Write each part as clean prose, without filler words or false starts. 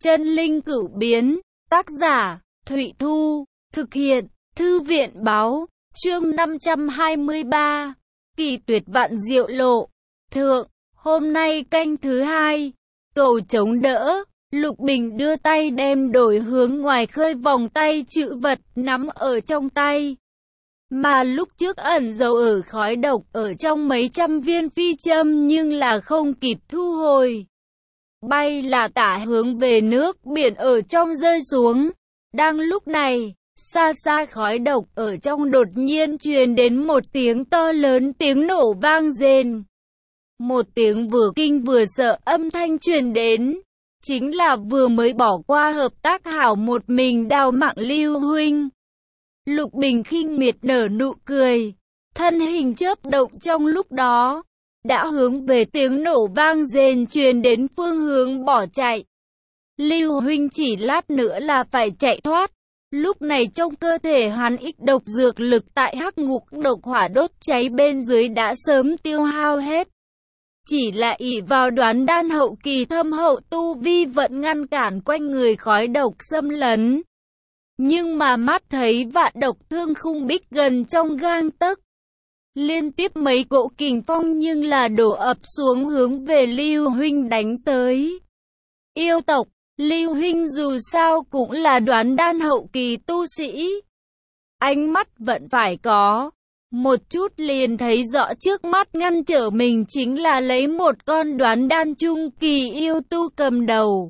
Chân linh cửu biến, tác giả, Thụy Thu, thực hiện, Thư viện báo, chương 523, kỳ tuyệt vạn diệu lộ, thượng, hôm nay canh thứ hai, cầu chống đỡ, Lục Bình đưa tay đem đổi hướng ngoài khơi vòng tay chữ vật nắm ở trong tay. Mà lúc trước ẩn giấu ở khói độc ở trong mấy trăm viên phi châm nhưng là không kịp thu hồi. Bay là tả hướng về nước biển ở trong rơi xuống. Đang lúc này, xa xa khói độc ở trong đột nhiên truyền đến một tiếng to lớn, tiếng nổ vang rền. Một tiếng vừa kinh vừa sợ âm thanh truyền đến. Chính là vừa mới bỏ qua hợp tác hảo một mình đào mạng Lưu huynh. Lục Bình khinh miệt nở nụ cười, thân hình chớp động trong lúc đó, đã hướng về tiếng nổ vang rền truyền đến phương hướng bỏ chạy. Lưu huynh chỉ lát nữa là phải chạy thoát. Lúc này trong cơ thể hắn ít độc dược lực tại hắc ngục độc hỏa đốt cháy bên dưới đã sớm tiêu hao hết. Chỉ là ỷ vào đoán đan hậu kỳ thâm hậu tu vi vẫn ngăn cản quanh người khói độc xâm lấn. Nhưng mà mắt thấy vạn độc thương khung bích gần trong gang tấc. Liên tiếp mấy cỗ kình phong nhưng là đổ ập xuống hướng về Lưu huynh đánh tới. Yêu tộc, Lưu huynh dù sao cũng là đoán đan hậu kỳ tu sĩ. Ánh mắt vẫn phải có. Một chút liền thấy rõ trước mắt ngăn trở mình chính là lấy một con đoán đan trung kỳ yêu tu cầm đầu.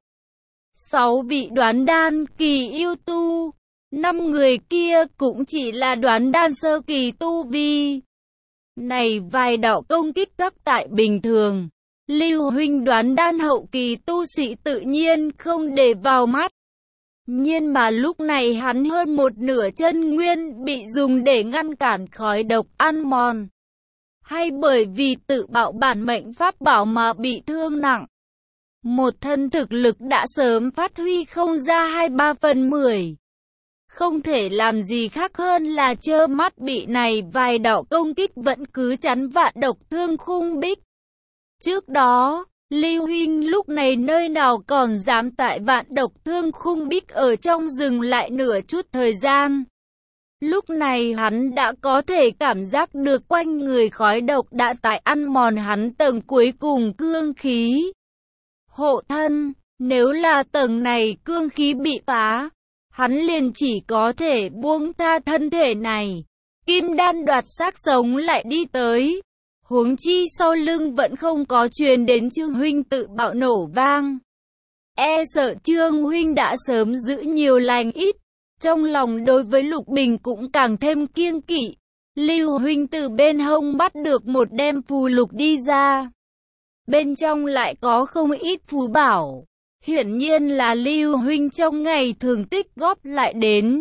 6 vị đoán đan kỳ yêu tu, 5 người kia cũng chỉ là đoán đan sơ kỳ tu vi. Này vài đạo công kích các tại bình thường, Lưu huynh đoán đan hậu kỳ tu sĩ tự nhiên không để vào mắt. Nhưng mà lúc này hắn hơn một nửa chân nguyên bị dùng để ngăn cản khói độc ăn mòn. Hay bởi vì tự bạo bản mệnh pháp bảo mà bị thương nặng. Một thân thực lực đã sớm phát huy không ra 2/3/10. Không thể làm gì khác hơn là trơ mắt bị này vài đạo công kích vẫn cứ chắn vạn độc thương khung bích. Trước đó, Lưu huynh lúc này nơi nào còn dám tại vạn độc thương khung bích ở trong rừng lại nửa chút thời gian. Lúc này hắn đã có thể cảm giác được quanh người khói độc đã tại ăn mòn hắn tầng cuối cùng cương khí. Hộ thân, nếu là tầng này cương khí bị phá, hắn liền chỉ có thể buông tha thân thể này. Kim đan đoạt xác sống lại đi tới. Huống chi sau lưng vẫn không có truyền đến Trương huynh tự bạo nổ vang. E sợ Trương huynh đã sớm giữ nhiều lành ít. Trong lòng đối với Lục Bình cũng càng thêm kiêng kỵ. Lưu huynh từ bên hông bắt được một đem phù lục đi ra. Bên trong lại có không ít phù bảo. Hiển nhiên là Lưu huynh trong ngày thường tích góp lại đến.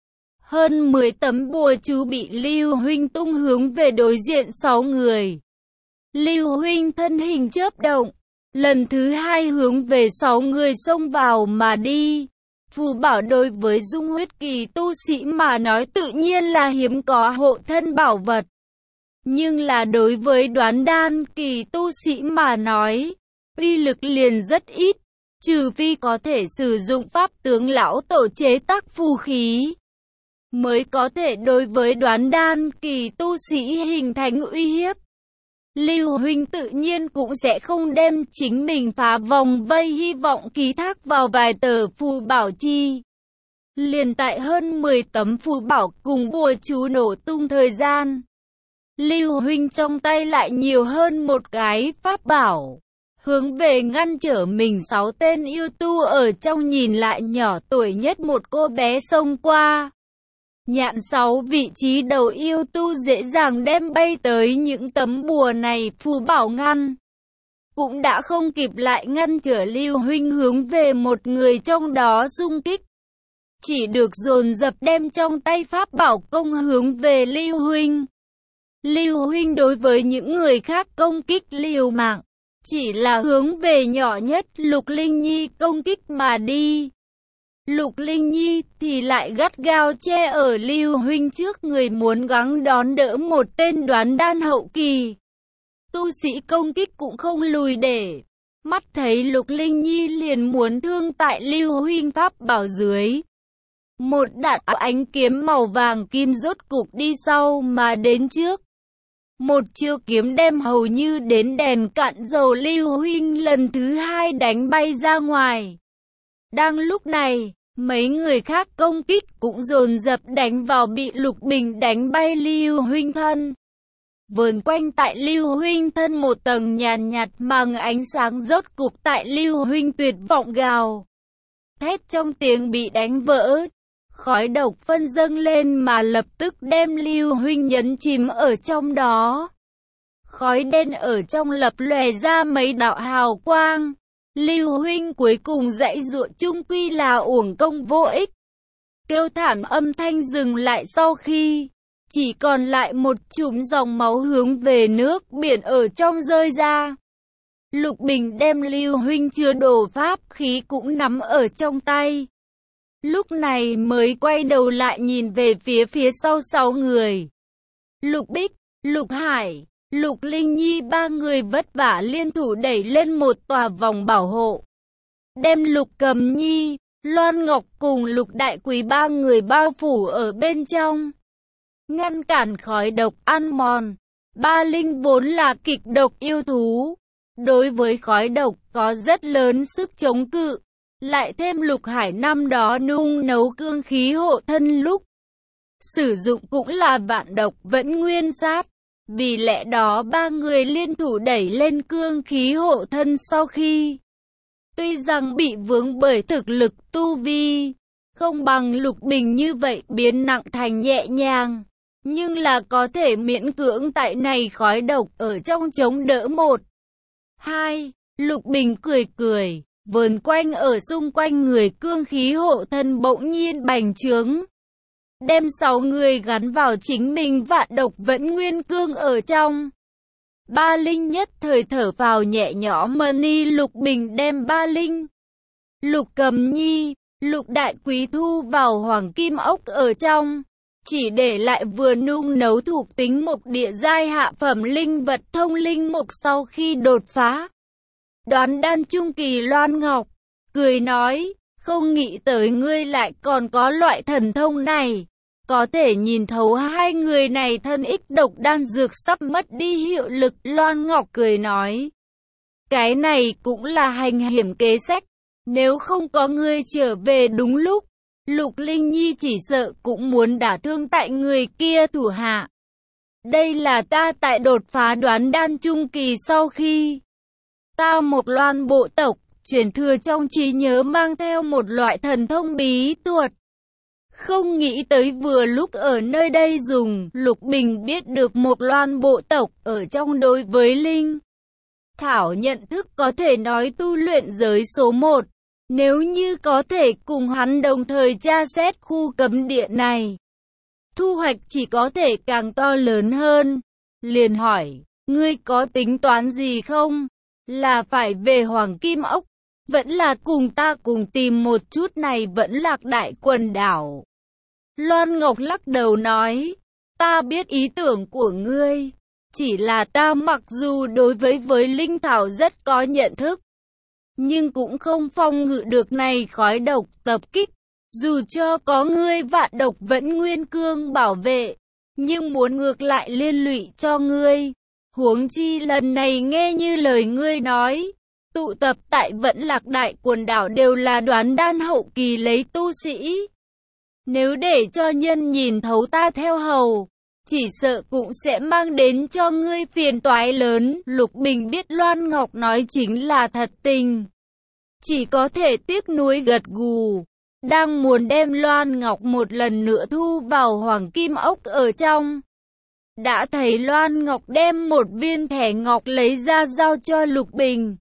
Hơn 10 tấm bùa chú bị Lưu huynh tung hướng về đối diện 6 người. Lưu huynh thân hình chớp động, lần thứ hai hướng về 6 người xông vào mà đi. Phù bảo đối với dung huyết kỳ tu sĩ mà nói tự nhiên là hiếm có hộ thân bảo vật. Nhưng là đối với đoán đan kỳ tu sĩ mà nói, uy lực liền rất ít, trừ phi có thể sử dụng pháp tướng lão tổ chế tác phù khí, mới có thể đối với đoán đan kỳ tu sĩ hình thành uy hiếp. Lưu huynh tự nhiên cũng sẽ không đem chính mình phá vòng vây hy vọng ký thác vào vài tờ phù bảo chi. Liền tại hơn 10 tấm phù bảo cùng bùa chú nổ tung thời gian, Lưu huynh trong tay lại nhiều hơn một cái pháp bảo, hướng về ngăn trở mình 6 tên yêu tu ở trong nhìn lại nhỏ tuổi nhất một cô bé xông qua. Nhạn 6 vị trí đầu yêu tu dễ dàng đem bay tới những tấm bùa này phù bảo ngăn. Cũng đã không kịp lại ngăn trở Lưu huynh hướng về một người trong đó xung kích. Chỉ được dồn dập đem trong tay pháp bảo công hướng về Lưu huynh. Lưu huynh đối với những người khác công kích liều mạng, chỉ là hướng về nhỏ nhất Lục Linh Nhi công kích mà đi. Lục Linh Nhi thì lại gắt gao che ở Lưu huynh trước người muốn gắng đón đỡ một tên đoán đan hậu kỳ. Tu sĩ công kích cũng không lùi để, Mắt thấy Lục Linh Nhi liền muốn thương tại Lưu Huynh pháp bảo dưới. Một đạn ánh kiếm màu vàng kim rốt cục đi sau mà đến trước. Một chiêu kiếm đem hầu như đến đèn cạn dầu Lưu Huynh lần thứ hai đánh bay ra ngoài. Đang lúc này, mấy người khác công kích cũng dồn dập đánh vào bị Lục Bình đánh bay Lưu Huynh thân. Vờn quanh tại Lưu Huynh thân một tầng nhàn nhạt màng ánh sáng rốt cục tại Lưu Huynh tuyệt vọng gào. Thét trong tiếng bị đánh vỡ. Khói độc phân dâng lên mà lập tức đem Lưu Huynh nhấn chìm ở trong đó. Khói đen ở trong lập lòe ra mấy đạo hào quang. Lưu Huynh cuối cùng dãy dụa chung quy là uổng công vô ích. Kêu thảm âm thanh dừng lại sau khi chỉ còn lại một chùm dòng máu hướng về nước biển ở trong rơi ra. Lục Bình đem Lưu Huynh chứa đồ pháp khí cũng nắm ở trong tay. Lúc này mới quay đầu lại nhìn về phía sau 6 người. Lục Bích, Lục Hải, Lục Linh Nhi ba người vất vả liên thủ đẩy lên một tòa vòng bảo hộ. Đem Lục Cầm Nhi, Loan Ngọc cùng Lục Đại Quý ba người bao phủ ở bên trong. Ngăn cản khói độc ăn mòn. Ba Linh vốn là kịch độc yêu thú. Đối với khói độc có rất lớn sức chống cự. Lại thêm Lục Hải năm đó nung nấu cương khí hộ thân lúc sử dụng cũng là vạn độc vẫn nguyên sát. Vì lẽ đó ba người liên thủ đẩy lên cương khí hộ thân sau khi tuy rằng bị vướng bởi thực lực tu vi không bằng Lục Bình như vậy biến nặng thành nhẹ nhàng, nhưng là có thể miễn cưỡng tại này khói độc ở trong chống đỡ 1, 2. Lục Bình cười vờn quanh ở xung quanh người cương khí hộ thân bỗng nhiên bành trướng. Đem 6 người gắn vào chính mình vạn độc vẫn nguyên cương ở trong. Ba Linh nhất thời thở vào nhẹ nhõm mani. Lục Bình đem Ba Linh, Lục Cầm Nhi, Lục Đại Quý thu vào hoàng kim ốc ở trong. Chỉ để lại vừa nung nấu thuộc tính một địa giai hạ phẩm linh vật thông linh mục sau khi đột phá. Đoán đan trung kỳ Loan Ngọc cười nói, không nghĩ tới ngươi lại còn có loại thần thông này, có thể nhìn thấu hai người này thân ích độc đan dược sắp mất đi hiệu lực. Loan Ngọc cười nói, cái này cũng là hành hiểm kế sách, nếu không có ngươi trở về đúng lúc, Lục Linh Nhi chỉ sợ cũng muốn đả thương tại người kia thủ hạ. Đây là ta tại đột phá đoán đan trung kỳ sau khi ta một Loan bộ tộc truyền thừa trong trí nhớ mang theo một loại thần thông bí thuật. Không nghĩ tới vừa lúc ở nơi đây dùng. Lục Bình biết được một Loan bộ tộc ở trong đối với linh thảo nhận thức có thể nói tu luyện giới số 1. Nếu như có thể cùng hắn đồng thời tra xét khu cấm địa này, thu hoạch chỉ có thể càng to lớn hơn. Liền hỏi, ngươi có tính toán gì không? Là phải về Hoàng Kim Ốc, vẫn là cùng ta cùng tìm một chút này vẫn Lạc Đại quần đảo? Loan Ngọc lắc đầu nói, ta biết ý tưởng của ngươi, chỉ là ta mặc dù đối với linh thảo rất có nhận thức, nhưng cũng không phòng ngự được này khói độc tập kích. Dù cho có ngươi vạn độc vẫn nguyên cương bảo vệ, nhưng muốn ngược lại liên lụy cho ngươi. Huống chi lần này nghe như lời ngươi nói, tụ tập tại Vẫn Lạc Đại quần đảo đều là đoán đan hậu kỳ lấy tu sĩ. Nếu để cho nhân nhìn thấu ta theo hầu, chỉ sợ cũng sẽ mang đến cho ngươi phiền toái lớn. Lục Bình biết Loan Ngọc nói chính là thật tình, chỉ có thể tiếc nuối gật gù. Đang muốn đem Loan Ngọc một lần nữa thu vào Hoàng Kim Ốc ở trong, đã thấy Loan Ngọc đem một viên thẻ ngọc lấy ra giao cho Lục Bình.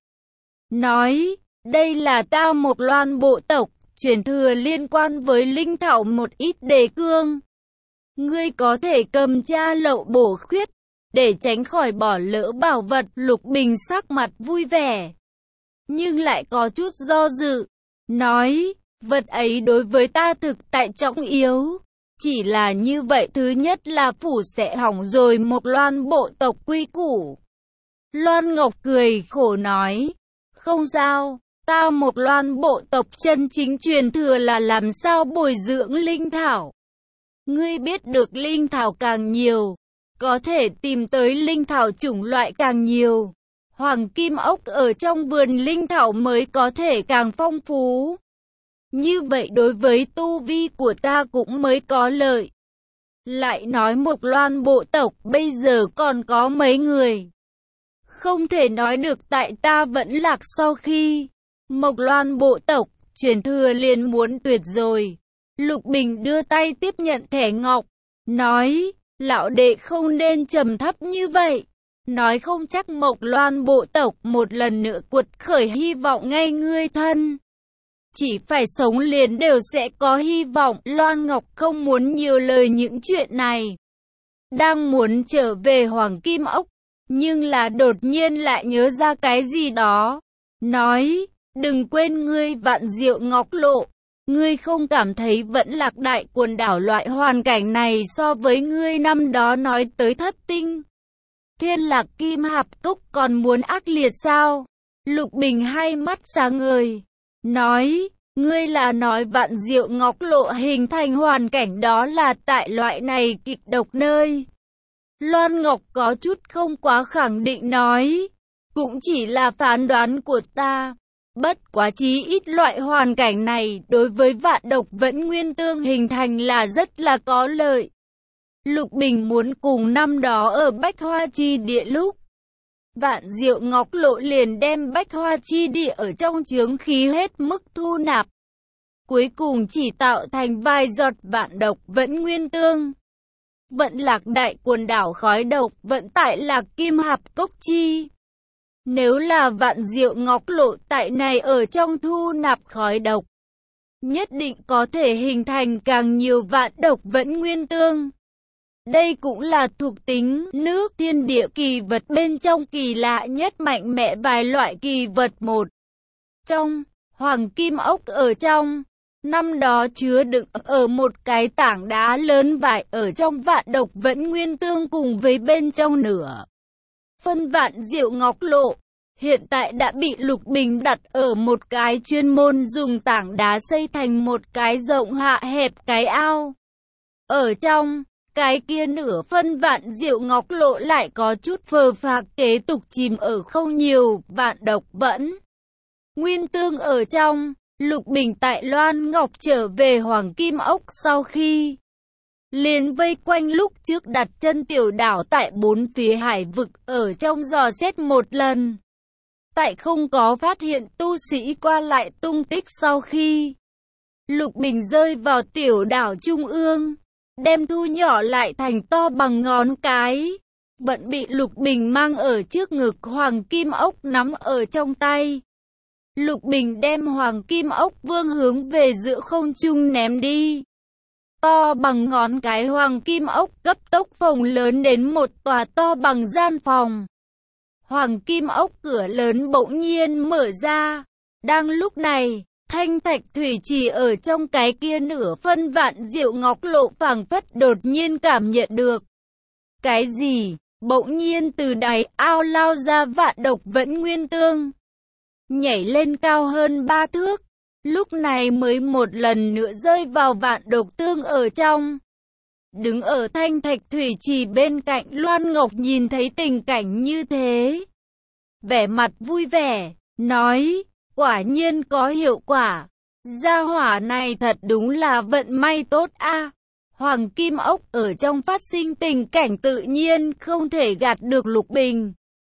Nói, đây là ta một Loan bộ tộc, truyền thừa liên quan với linh thảo một ít đề cương. Ngươi có thể cầm tra lậu bổ khuyết, để tránh khỏi bỏ lỡ bảo vật. Lục Bình sắc mặt vui vẻ, nhưng lại có chút do dự. Nói, vật ấy đối với ta thực tại trọng yếu. Chỉ là như vậy thứ nhất là phủ sẽ hỏng rồi một Loan bộ tộc quy củ. Loan Ngọc cười khổ nói, Không sao, ta Mộc Loan bộ tộc chân chính truyền thừa là làm sao bồi dưỡng linh thảo. Ngươi biết được linh thảo càng nhiều, có thể tìm tới linh thảo chủng loại càng nhiều. Hoàng kim ốc ở trong vườn linh thảo mới có thể càng phong phú. Như vậy đối với tu vi của ta cũng mới có lợi. Lại nói Mộc Loan bộ tộc bây giờ còn có mấy người. Không thể nói được tại ta vẫn lạc sau khi Mộc Loan bộ tộc truyền thừa liền muốn tuyệt rồi. Lục Bình đưa tay tiếp nhận thẻ ngọc, nói, lão đệ không nên trầm thấp như vậy. Nói không chắc Mộc Loan bộ tộc một lần nữa cuột khởi hy vọng ngay ngươi thân. Chỉ phải sống liền đều sẽ có hy vọng. Loan Ngọc không muốn nhiều lời những chuyện này. Đang muốn trở về Hoàng Kim Ốc, nhưng là đột nhiên lại nhớ ra cái gì đó. Nói, đừng quên ngươi Vạn Diệu Ngọc Lộ. Ngươi không cảm thấy vẫn Lạc Đại quần đảo loại hoàn cảnh này so với ngươi năm đó nói tới Thất Tinh Thiên Lạc Kim Hạp Cốc còn muốn ác liệt sao? Lục Bình hai mắt sáng ngời, nói, ngươi là nói Vạn Diệu Ngọc Lộ hình thành hoàn cảnh đó là tại loại này kịch độc nơi. Loan Ngọc có chút không quá khẳng định nói, cũng chỉ là phán đoán của ta. Bất quá chí ít loại hoàn cảnh này đối với vạn độc vẫn nguyên tương hình thành là rất là có lợi. Lục Bình muốn cùng năm đó ở Bách Hoa Chi Địa lúc Vạn Diệu Ngọc Lộ liền đem Bách Hoa Chi Địa ở trong chướng khí hết mức thu nạp. Cuối cùng chỉ tạo thành vài giọt vạn độc vẫn nguyên tương. Vận Lạc Đại quần đảo khói độc vận tại Lạc Kim Hạp Cốc Chi. Nếu là Vạn Diệu Ngọc Lộ tại này ở trong thu nạp khói độc, nhất định có thể hình thành càng nhiều vạn độc vẫn nguyên tương. Đây cũng là thuộc tính nước thiên địa kỳ vật bên trong kỳ lạ nhất mạnh mẽ vài loại kỳ vật một. Trong Hoàng Kim Ốc ở trong, năm đó chứa đựng ở một cái tảng đá lớn vải ở trong vạn độc vẫn nguyên tương cùng với bên trong nửa phân Vạn Diệu Ngọc Lộ. Hiện tại đã bị Lục Bình đặt ở một cái chuyên môn dùng tảng đá xây thành một cái rộng hạ hẹp cái ao. Ở trong cái kia nửa phân Vạn Diệu Ngọc Lộ lại có chút phờ phạc kế tục chìm ở không nhiều vạn độc vẫn nguyên tương ở trong. Lục Bình tại Loan Ngọc trở về Hoàng Kim Ốc sau khi liền vây quanh lúc trước đặt chân tiểu đảo tại bốn phía hải vực ở trong dò xét một lần. Tại không có phát hiện tu sĩ qua lại tung tích sau khi Lục Bình rơi vào tiểu đảo trung ương, đem thu nhỏ lại thành to bằng ngón cái, vẫn bị Lục Bình mang ở trước ngực. Hoàng Kim Ốc nắm ở trong tay. Lục Bình đem Hoàng Kim Ốc vương hướng về giữa không trung ném đi. To bằng ngón cái Hoàng Kim Ốc cấp tốc phồng lớn đến một tòa to bằng gian phòng. Hoàng Kim Ốc cửa lớn bỗng nhiên mở ra. Đang lúc này, thanh thạch thủy trì ở trong cái kia nửa phân Vạn Diệu Ngọc Lộ phảng phất đột nhiên cảm nhận được cái gì, bỗng nhiên từ đáy ao lao ra vạn độc vẫn nguyên tương, nhảy lên cao hơn 3 thước, lúc này mới một lần nữa rơi vào vạn độc tương ở trong. Đứng ở thanh thạch thủy trì bên cạnh Loan Ngọc nhìn thấy tình cảnh như thế, vẻ mặt vui vẻ, nói, quả nhiên có hiệu quả. Gia hỏa này thật đúng là vận may tốt a. Hoàng Kim Ốc ở trong phát sinh tình cảnh tự nhiên không thể gạt được Lục Bình.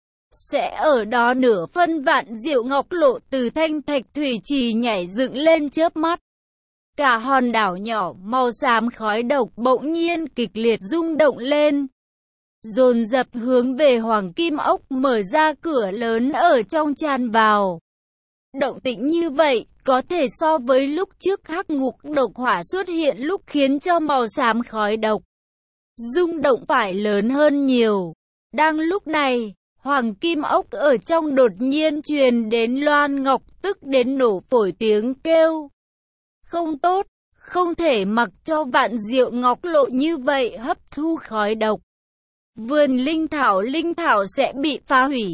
Sẽ ở đó nửa phân Vạn Diệu Ngọc Lộ từ thanh thạch thủy trì nhảy dựng lên chớp mắt. Cả hòn đảo nhỏ màu xám khói độc bỗng nhiên kịch liệt rung động lên, dồn dập hướng về Hoàng Kim Ốc mở ra cửa lớn ở trong tràn vào. Động tĩnh như vậy có thể so với lúc trước hắc ngục độc hỏa xuất hiện lúc khiến cho màu xám khói độc rung động phải lớn hơn nhiều. Đang lúc này, Hoàng Kim Ốc ở trong đột nhiên truyền đến Loan Ngọc tức đến nổ phổi tiếng kêu. Không tốt, không thể mặc cho Vạn Diệu Ngọc Lộ như vậy hấp thu khói độc. Vườn linh thảo sẽ bị phá hủy.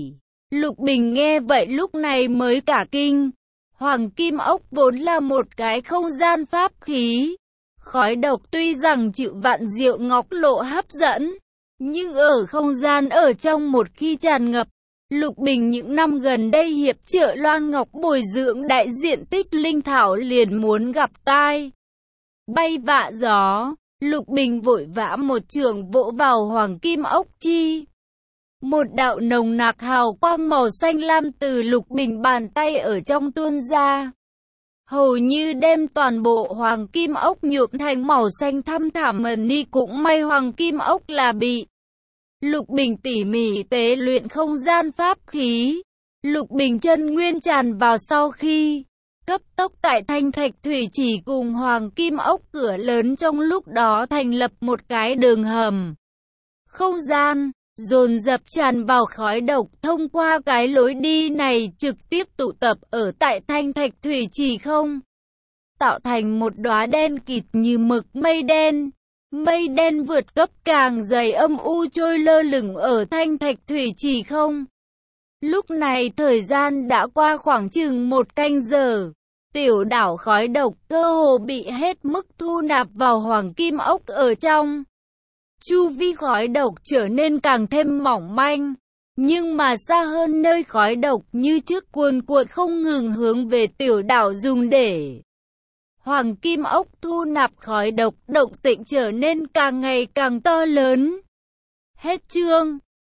Lục Bình nghe vậy lúc này mới cả kinh. Hoàng kim ốc vốn là một cái không gian pháp khí. Khói độc tuy rằng chịu Vạn Diệu Ngọc Lộ hấp dẫn, nhưng ở không gian ở trong một khi tràn ngập, Lục Bình những năm gần đây hiệp trợ Loan Ngọc bồi dưỡng đại diện tích linh thảo liền muốn gặp tai bay vạ gió. Lục Bình vội vã một chưởng vỗ vào hoàng kim ốc chi. Một đạo nồng nặc hào quang màu xanh lam từ Lục Bình bàn tay ở trong tuôn ra, hầu như đem toàn bộ hoàng kim ốc nhuộm thành màu xanh thăm thẳm mờ ni. Cũng may hoàng kim ốc là bị Lục Bình tỉ mỉ tế luyện không gian pháp khí. Lục Bình chân nguyên tràn vào sau khi cấp tốc tại Thanh Thạch Thủy Chỉ cùng hoàng kim ốc cửa lớn trong lúc đó thành lập một cái đường hầm không gian, dồn dập tràn vào khói độc. Thông qua cái lối đi này trực tiếp tụ tập ở tại Thanh Thạch Thủy Chỉ không, tạo thành một đóa đen kịt như mực mây đen. Mây đen vượt cấp càng dày âm u trôi lơ lửng ở Thanh Thạch Thủy Chỉ không. Lúc này thời gian đã qua khoảng chừng 1 canh giờ. Tiểu đảo khói độc cơ hồ bị hết mức thu nạp vào hoàng kim ốc ở trong. Chu vi khói độc trở nên càng thêm mỏng manh. Nhưng mà xa hơn nơi khói độc như trước cuồn cuộn không ngừng hướng về tiểu đảo dùng để hoàng kim ốc thu nạp khói độc. Động tĩnh trở nên càng ngày càng to lớn. Hết chương.